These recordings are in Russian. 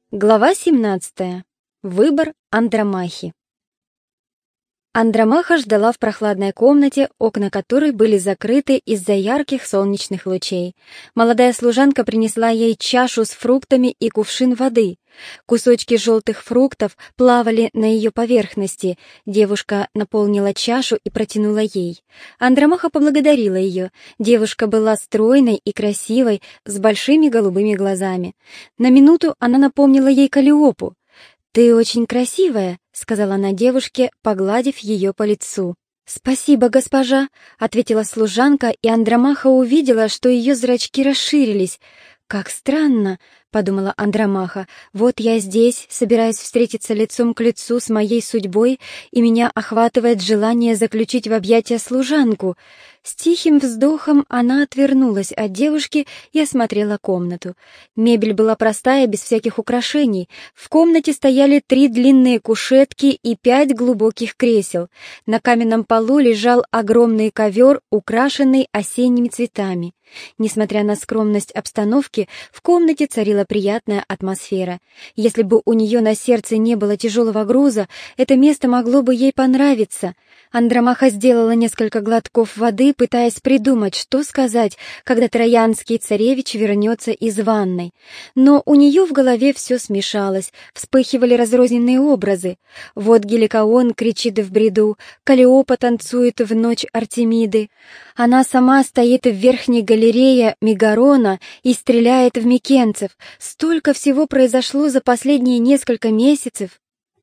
Глава 17. Выбор Андромахи. Андромаха ждала в прохладной комнате, окна которой были закрыты из-за ярких солнечных лучей. Молодая служанка принесла ей чашу с фруктами и кувшин воды. Кусочки желтых фруктов плавали на ее поверхности. Девушка наполнила чашу и протянула ей. Андромаха поблагодарила ее. Девушка была стройной и красивой, с большими голубыми глазами. На минуту она напомнила ей Каллиопу. «Ты очень красивая», — сказала она девушке, погладив ее по лицу. «Спасибо, госпожа», — ответила служанка, и Андромаха увидела, что ее зрачки расширились. «Как странно», — подумала Андромаха, — «вот я здесь, собираюсь встретиться лицом к лицу с моей судьбой, и меня охватывает желание заключить в объятия служанку». С тихим вздохом она отвернулась от девушки и осмотрела комнату. Мебель была простая, без всяких украшений. В комнате стояли 3 длинные кушетки и 5 глубоких кресел. На каменном полу лежал огромный ковер, украшенный осенними цветами. Несмотря на скромность обстановки, в комнате царила приятная атмосфера. Если бы у нее на сердце не было тяжелого груза, это место могло бы ей понравиться. Андромаха сделала несколько глотков воды, пытаясь придумать, что сказать, когда троянский царевич вернется из ванной. Но у нее в голове все смешалось, вспыхивали разрозненные образы. Вот Геликоон кричит в бреду, Каллиопа танцует в ночь Артемиды. Она сама стоит в верхней галерее Мегарона и стреляет в микенцев. Столько всего произошло за последние несколько месяцев.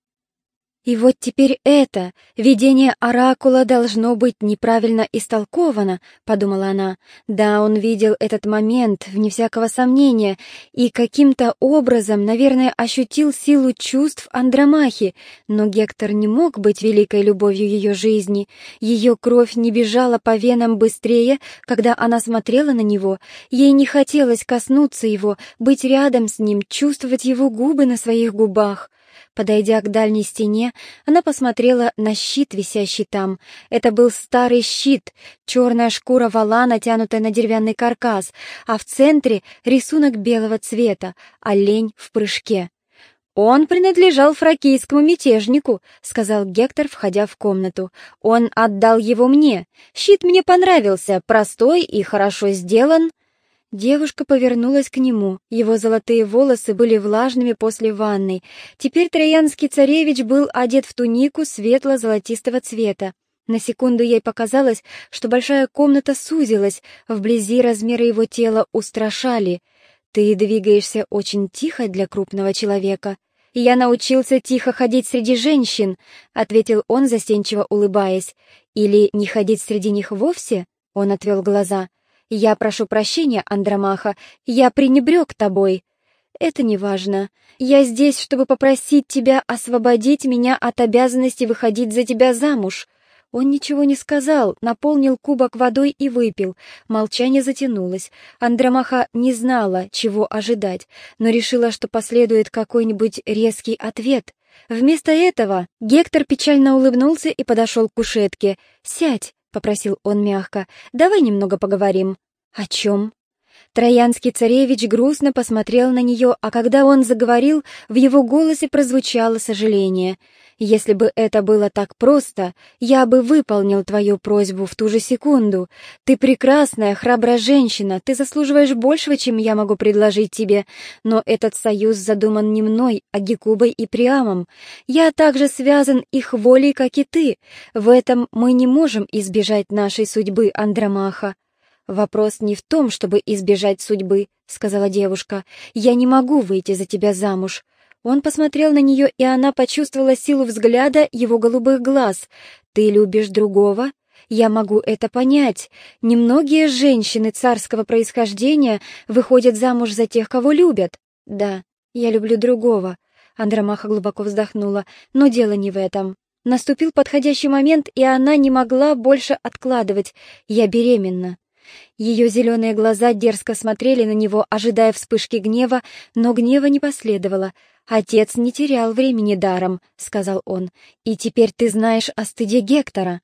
И вот теперь это, видение оракула, должно быть неправильно истолковано, подумала она. Да, он видел этот момент, вне всякого сомнения, и каким-то образом, наверное, ощутил силу чувств Андромахи, но Гектор не мог быть великой любовью ее жизни. Ее кровь не бежала по венам быстрее, когда она смотрела на него. Ей не хотелось коснуться его, быть рядом с ним, чувствовать его губы на своих губах. Подойдя к дальней стене, она посмотрела на щит, висящий там. Это был старый щит, черная шкура вола, натянутая на деревянный каркас, а в центре рисунок белого цвета, олень в прыжке. «Он принадлежал фракийскому мятежнику», — сказал Гектор, входя в комнату. «Он отдал его мне. Щит мне понравился, простой и хорошо сделан». Девушка повернулась к нему. Его золотые волосы были влажными после ванной. Теперь троянский царевич был одет в тунику светло-золотистого цвета. На секунду ей показалось, что большая комната сузилась, вблизи размеры его тела устрашали. «Ты двигаешься очень тихо для крупного человека». «Я научился тихо ходить среди женщин», — ответил он, застенчиво улыбаясь. «Или не ходить среди них вовсе?» — он отвел глаза. «Я прошу прощения, Андромаха, я пренебрег тобой». «Это не важно. Я здесь, чтобы попросить тебя освободить меня от обязанности выходить за тебя замуж». Он ничего не сказал, наполнил кубок водой и выпил. Молчание затянулось. Андромаха не знала, чего ожидать, но решила, что последует какой-нибудь резкий ответ. Вместо этого Гектор печально улыбнулся и подошел к кушетке. «Сядь», — попросил он мягко, — «давай немного поговорим». «О чем?» Троянский царевич грустно посмотрел на нее, а когда он заговорил, в его голосе прозвучало сожаление. «Если бы это было так просто, я бы выполнил твою просьбу в ту же секунду. Ты прекрасная, храбрая женщина, ты заслуживаешь большего, чем я могу предложить тебе, но этот союз задуман не мной, а Гекубой и Приамом. Я также связан их волей, как и ты. В этом мы не можем избежать нашей судьбы, Андромаха». «Вопрос не в том, чтобы избежать судьбы», — сказала девушка. «Я не могу выйти за тебя замуж». Он посмотрел на нее, и она почувствовала силу взгляда его голубых глаз. «Ты любишь другого?» «Я могу это понять. Немногие женщины царского происхождения выходят замуж за тех, кого любят». «Да, я люблю другого», — Андромаха глубоко вздохнула, — «но дело не в этом». Наступил подходящий момент, и она не могла больше откладывать. «Я беременна». Ее зеленые глаза дерзко смотрели на него, ожидая вспышки гнева, но гнева не последовало. «Отец не терял времени даром», — сказал он, — «и теперь ты знаешь о стыде Гектора».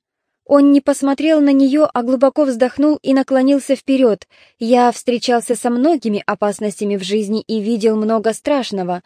Он не посмотрел на нее, а глубоко вздохнул и наклонился вперед. «Я встречался со многими опасностями в жизни и видел много страшного,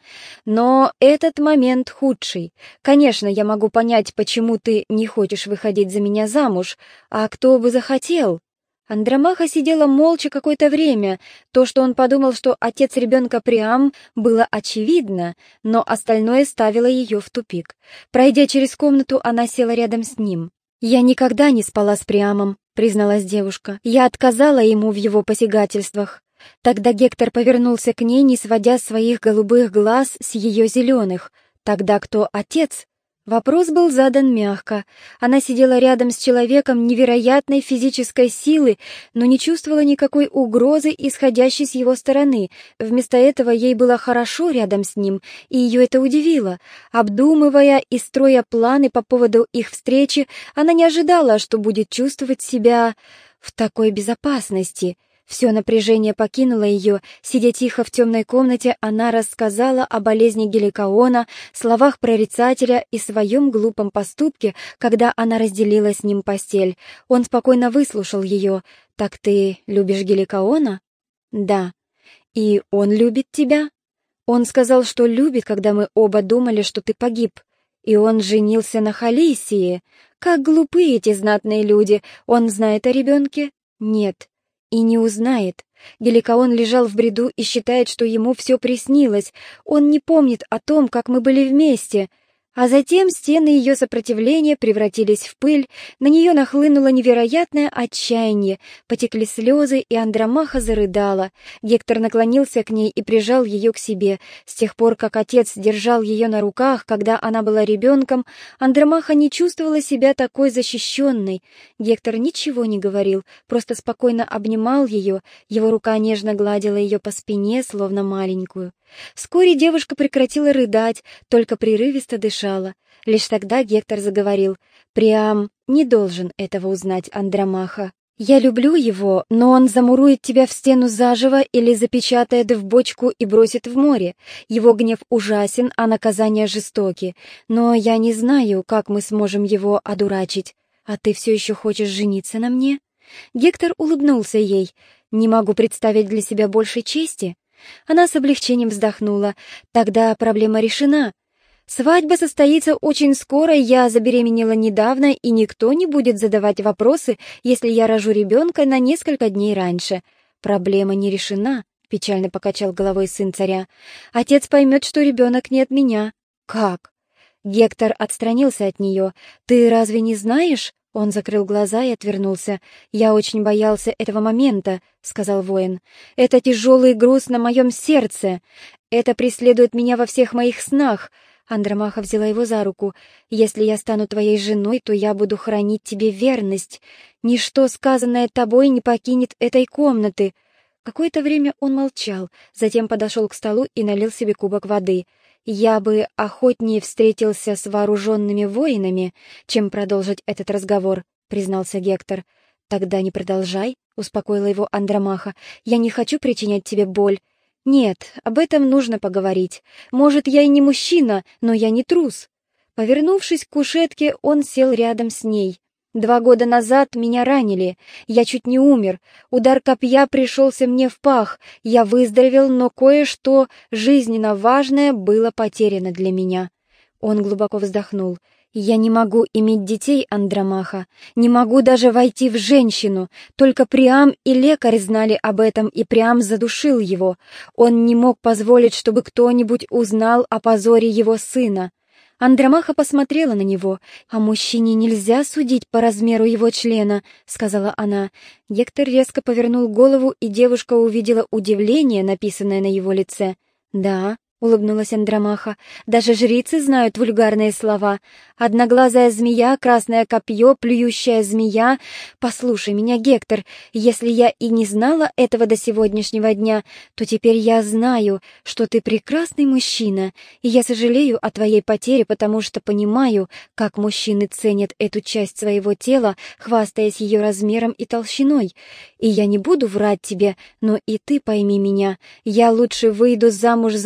но этот момент худший. Конечно, я могу понять, почему ты не хочешь выходить за меня замуж, а кто бы захотел?» Андромаха сидела молча какое-то время. То, что он подумал, что отец ребенка Приам, было очевидно, но остальное ставило ее в тупик. Пройдя через комнату, она села рядом с ним. «Я никогда не спала с Приамом», — призналась девушка. «Я отказала ему в его посягательствах». Тогда Гектор повернулся к ней, не сводя своих голубых глаз с ее зеленых. «Тогда кто отец?» Вопрос был задан мягко. Она сидела рядом с человеком невероятной физической силы, но не чувствовала никакой угрозы, исходящей с его стороны. Вместо этого ей было хорошо рядом с ним, и ее это удивило. Обдумывая и строя планы по поводу их встречи, она не ожидала, что будет чувствовать себя в такой безопасности. Все напряжение покинуло ее. Сидя тихо в темной комнате, она рассказала о болезни Геликаона, словах прорицателя и своем глупом поступке, когда она разделила с ним постель. Он спокойно выслушал ее. «Так ты любишь Геликаона?» «Да». «И он любит тебя?» «Он сказал, что любит, когда мы оба думали, что ты погиб. И он женился на Халисии. Как глупы эти знатные люди! Он знает о ребенке?» «Нет». И не узнает. Геликаон лежал в бреду и считает, что ему все приснилось. Он не помнит о том, как мы были вместе. А затем стены ее сопротивления превратились в пыль, на нее нахлынуло невероятное отчаяние, потекли слезы, и Андромаха зарыдала. Гектор наклонился к ней и прижал ее к себе. С тех пор, как отец держал ее на руках, когда она была ребенком, Андромаха не чувствовала себя такой защищенной. Гектор ничего не говорил, просто спокойно обнимал ее, его рука нежно гладила ее по спине, словно маленькую. Вскоре девушка прекратила рыдать, только прерывисто дышала. Лишь тогда Гектор заговорил: «Приам не должен этого узнать, Андромаха. Я люблю его, но он замурует тебя в стену заживо или запечатает в бочку и бросит в море. Его гнев ужасен, а наказания жестоки. Но я не знаю, как мы сможем его одурачить. А ты все еще хочешь жениться на мне?» Гектор улыбнулся ей. «Не могу представить для себя большей чести». Она с облегчением вздохнула. «Тогда проблема решена. Свадьба состоится очень скоро, я забеременела недавно, и никто не будет задавать вопросы, если я рожу ребенка на несколько дней раньше». «Проблема не решена», — печально покачал головой сын царя. «Отец поймет, что ребенок не от меня». «Как?» Гектор отстранился от нее. «Ты разве не знаешь?» Он закрыл глаза и отвернулся. «Я очень боялся этого момента», — сказал воин. «Это тяжелый груз на моем сердце. Это преследует меня во всех моих снах». Андромаха взяла его за руку. «Если я стану твоей женой, то я буду хранить тебе верность. Ничто, сказанное тобой, не покинет этой комнаты». Какое-то время он молчал, затем подошел к столу и налил себе кубок воды. «Я бы охотнее встретился с вооруженными воинами, чем продолжить этот разговор», — признался Гектор. «Тогда не продолжай», — успокоила его Андромаха. «Я не хочу причинять тебе боль». «Нет, об этом нужно поговорить. Может, я и не мужчина, но я не трус». Повернувшись к кушетке, он сел рядом с ней. 2 года назад меня ранили. Я чуть не умер. Удар копья пришелся мне в пах. Я выздоровел, но кое-что жизненно важное было потеряно для меня». Он глубоко вздохнул. «Я не могу иметь детей, Андромаха. Не могу даже войти в женщину. Только Приам и лекарь знали об этом, и Приам задушил его. Он не мог позволить, чтобы кто-нибудь узнал о позоре его сына». Андромаха посмотрела на него. «А мужчине нельзя судить по размеру его члена», — сказала она. Гектор резко повернул голову, и девушка увидела удивление, написанное на его лице. «Да», — улыбнулась Андромаха, — «даже жрицы знают вульгарные слова. Одноглазая змея, красное копье, плюющая змея. Послушай меня, Гектор, если я и не знала этого до сегодняшнего дня, то теперь я знаю, что ты прекрасный мужчина, и я сожалею о твоей потере, потому что понимаю, как мужчины ценят эту часть своего тела, хвастаясь ее размером и толщиной. И я не буду врать тебе, но и ты пойми меня, я лучше выйду замуж за мужчину,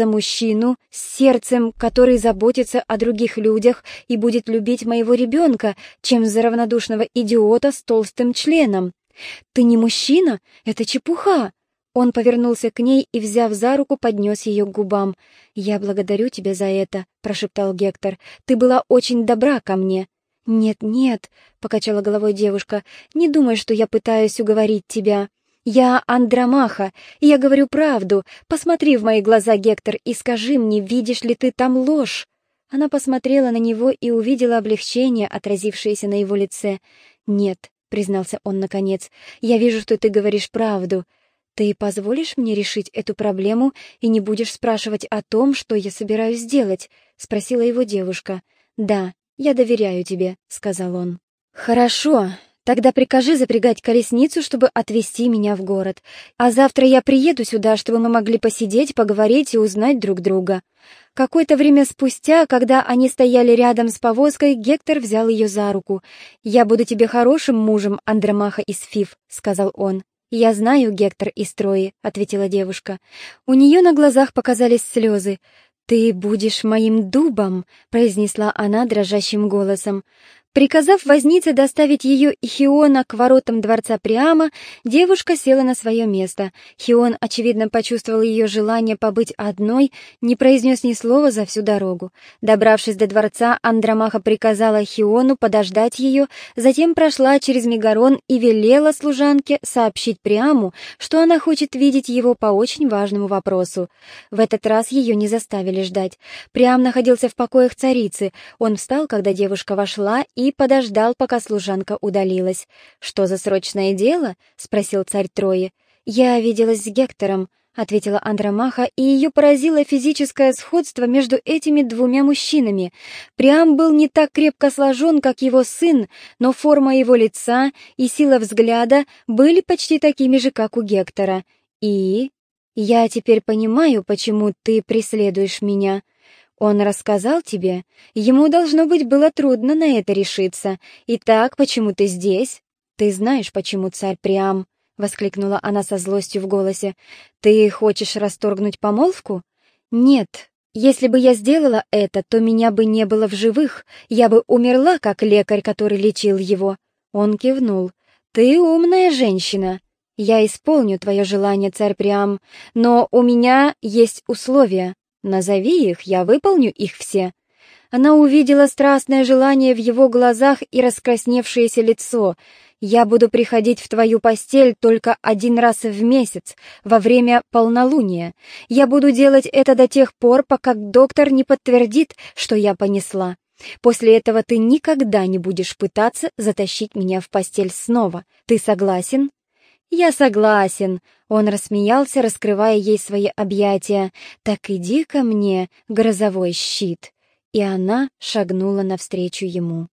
мужчину с сердцем, который заботится о других людях и будет любить моего ребенка, чем за равнодушного идиота с толстым членом. Ты не мужчина? Это чепуха!» Он повернулся к ней и, взяв за руку, поднес ее к губам. «Я благодарю тебя за это», — прошептал Гектор. «Ты была очень добра ко мне». «Нет, нет», — покачала головой девушка, — «не думай, что я пытаюсь уговорить тебя. Я Андромаха, и я говорю правду. Посмотри в мои глаза, Гектор, и скажи мне, видишь ли ты там ложь?» Она посмотрела на него и увидела облегчение, отразившееся на его лице. «Нет», — признался он наконец, — «я вижу, что ты говоришь правду. Ты позволишь мне решить эту проблему и не будешь спрашивать о том, что я собираюсь сделать?» — спросила его девушка. «Да, я доверяю тебе», — сказал он. «Хорошо, тогда прикажи запрягать колесницу, чтобы отвезти меня в город. А завтра я приеду сюда, чтобы мы могли посидеть, поговорить и узнать друг друга». Какое-то время спустя, когда они стояли рядом с повозкой, Гектор взял ее за руку. «Я буду тебе хорошим мужем, Андромаха из Фив», — сказал он. «Я знаю, Гектор из Трои», — ответила девушка. У нее на глазах показались слезы. «Ты будешь моим дубом», — произнесла она дрожащим голосом. Приказав вознице доставить ее и Хиона к воротам дворца Приама, девушка села на свое место. Хион, очевидно, почувствовал ее желание побыть одной, не произнес ни слова за всю дорогу. Добравшись до дворца, Андромаха приказала Хиону подождать ее, затем прошла через Мегарон и велела служанке сообщить Приаму, что она хочет видеть его по очень важному вопросу. В этот раз ее не заставили ждать. Приам находился в покоях царицы. Он встал, когда девушка вошла, и подождал, пока служанка удалилась. «Что за срочное дело?» — спросил царь Трои. «Я виделась с Гектором», — ответила Андромаха, и ее поразило физическое сходство между этими двумя мужчинами. Приам был не так крепко сложен, как его сын, но форма его лица и сила взгляда были почти такими же, как у Гектора. «И? Я теперь понимаю, почему ты преследуешь меня». «Он рассказал тебе? Ему, должно быть, было трудно на это решиться. Итак, почему ты здесь?» «Ты знаешь, почему, царь Приам?» — воскликнула она со злостью в голосе. «Ты хочешь расторгнуть помолвку?» «Нет. Если бы я сделала это, то меня бы не было в живых. Я бы умерла, как лекарь, который лечил его». Он кивнул. «Ты умная женщина. Я исполню твое желание, царь Приам, но у меня есть условия. Назови их, я выполню их все». Она увидела страстное желание в его глазах и раскрасневшееся лицо. «Я буду приходить в твою постель только 1 раз в месяц, во время полнолуния. Я буду делать это до тех пор, пока доктор не подтвердит, что я понесла. После этого ты никогда не будешь пытаться затащить меня в постель снова. Ты согласен?» «Я согласен», — он рассмеялся, раскрывая ей свои объятия. «Так иди ко мне, грозовой щит». И она шагнула навстречу ему.